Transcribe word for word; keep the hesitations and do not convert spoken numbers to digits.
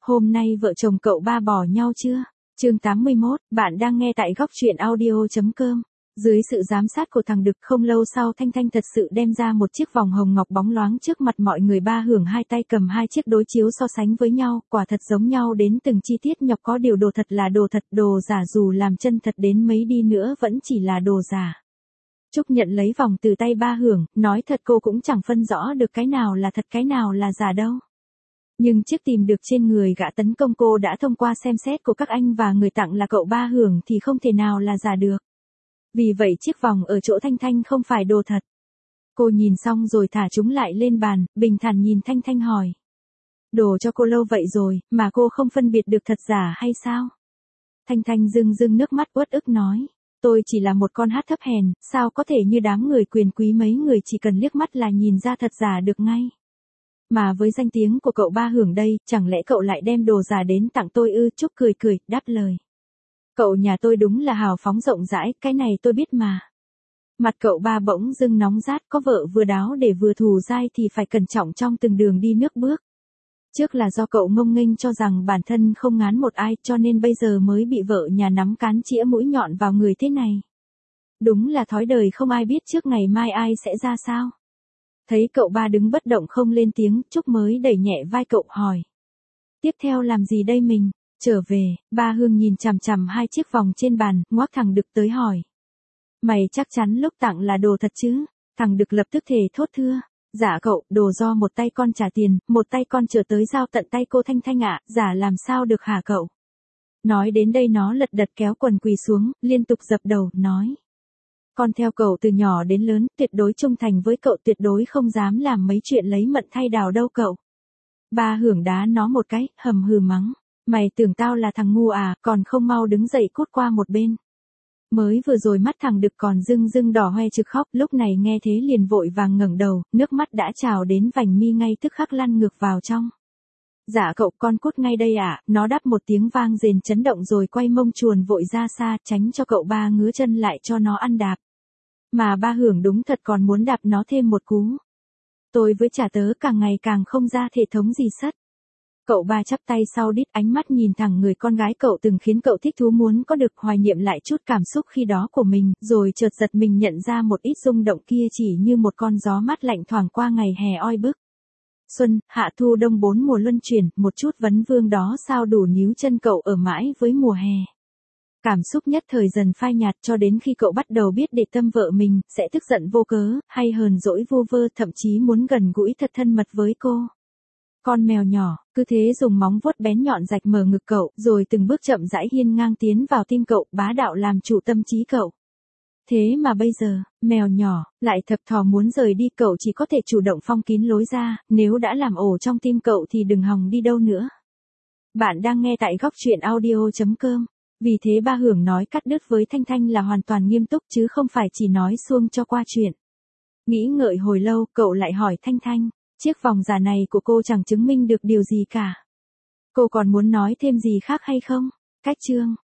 Hôm nay vợ chồng cậu ba bỏ nhau chưa? Chương tám mươi mốt, bạn đang nghe tại góc truyện audio chấm com. Dưới sự giám sát của thằng Đực, không lâu sau Thanh Thanh thật sự đem ra một chiếc vòng hồng ngọc bóng loáng trước mặt mọi người. Ba Hưởng hai tay cầm hai chiếc đối chiếu so sánh với nhau, quả thật giống nhau đến từng chi tiết nhọc, có điều đồ thật là đồ thật, đồ giả dù làm chân thật đến mấy đi nữa vẫn chỉ là đồ giả. Trúc nhận lấy vòng từ tay Ba Hưởng, nói thật cô cũng chẳng phân rõ được cái nào là thật cái nào là giả đâu. Nhưng chiếc tìm được trên người gã tấn công cô đã thông qua xem xét của các anh và người tặng là cậu Ba Hưởng thì không thể nào là giả được. Vì vậy chiếc vòng ở chỗ Thanh Thanh không phải đồ thật. Cô nhìn xong rồi thả chúng lại lên bàn, bình thản nhìn Thanh Thanh hỏi. Đồ cho cô lâu vậy rồi, mà cô không phân biệt được thật giả hay sao? Thanh Thanh rưng rưng nước mắt uất ức nói. Tôi chỉ là một con hát thấp hèn, sao có thể như đám người quyền quý mấy người chỉ cần liếc mắt là nhìn ra thật giả được ngay. Mà với danh tiếng của cậu Ba Hưởng đây, chẳng lẽ cậu lại đem đồ giả đến tặng tôi ư? Trúc cười cười, đáp lời. Cậu nhà tôi đúng là hào phóng rộng rãi, cái này tôi biết mà. Mặt cậu Ba bỗng dưng nóng rát, có vợ vừa đáo để vừa thù dai thì phải cẩn trọng trong từng đường đi nước bước. Trước là do cậu ngông nghênh cho rằng bản thân không ngán một ai cho nên bây giờ mới bị vợ nhà nắm cán chĩa mũi nhọn vào người thế này. Đúng là thói đời không ai biết trước ngày mai ai sẽ ra sao. Thấy cậu Ba đứng bất động không lên tiếng, Trúc mới đẩy nhẹ vai cậu hỏi. Tiếp theo làm gì đây mình? Trở về, Ba Hương nhìn chằm chằm hai chiếc vòng trên bàn, ngoác thằng Đực tới hỏi. Mày chắc chắn lúc tặng là đồ thật chứ? Thằng Đực lập tức thề thốt thưa. Dạ cậu, đồ do một tay con trả tiền, một tay con trở tới giao tận tay cô Thanh Thanh ạ, giả làm sao được hả cậu? Nói đến đây nó lật đật kéo quần quỳ xuống, liên tục dập đầu, nói. Con theo cậu từ nhỏ đến lớn, tuyệt đối trung thành với cậu, tuyệt đối không dám làm mấy chuyện lấy mận thay đào đâu cậu. Ba Hưởng đá nó một cái, hầm hừ mắng. Mày tưởng tao là thằng ngu à, còn không mau đứng dậy cút qua một bên. Mới vừa rồi mắt thằng Đực còn rưng rưng đỏ hoe trực khóc, lúc này nghe thế liền vội vàng ngẩng đầu, nước mắt đã trào đến vành mi ngay tức khắc lăn ngược vào trong. Dạ cậu, con cút ngay đây ạ, à? Nó đáp một tiếng vang rền chấn động rồi quay mông chuồn vội ra xa, tránh cho cậu Ba ngứa chân lại cho nó ăn đạp. Mà Ba Hưởng đúng thật còn muốn đạp nó thêm một cú. Tôi với chả tớ càng ngày càng không ra thể thống gì sất. Cậu Ba chắp tay sau đít, ánh mắt nhìn thẳng người con gái cậu từng khiến cậu thích thú muốn có được, hoài niệm lại chút cảm xúc khi đó của mình, rồi chợt giật mình nhận ra một ít rung động kia chỉ như một con gió mát lạnh thoảng qua ngày hè oi bức. Xuân, hạ thu đông bốn mùa luân chuyển, một chút vấn vương đó sao đủ níu chân cậu ở mãi với mùa hè. Cảm xúc nhất thời dần phai nhạt cho đến khi cậu bắt đầu biết để tâm vợ mình, sẽ tức giận vô cớ, hay hờn dỗi vu vơ, thậm chí muốn gần gũi thật thân mật với cô. Con mèo nhỏ, cứ thế dùng móng vuốt bén nhọn rạch mở ngực cậu, rồi từng bước chậm rãi hiên ngang tiến vào tim cậu, bá đạo làm chủ tâm trí cậu. Thế mà bây giờ, mèo nhỏ, lại thập thò muốn rời đi, cậu chỉ có thể chủ động phong kín lối ra, nếu đã làm ổ trong tim cậu thì đừng hòng đi đâu nữa. Bạn đang nghe tại góc truyện audio chấm com. Vì thế Ba Hưởng nói cắt đứt với Thanh Thanh là hoàn toàn nghiêm túc chứ không phải chỉ nói suông cho qua chuyện. Nghĩ ngợi hồi lâu, cậu lại hỏi Thanh Thanh, chiếc vòng giả này của cô chẳng chứng minh được điều gì cả. Cô còn muốn nói thêm gì khác hay không? Cách chương.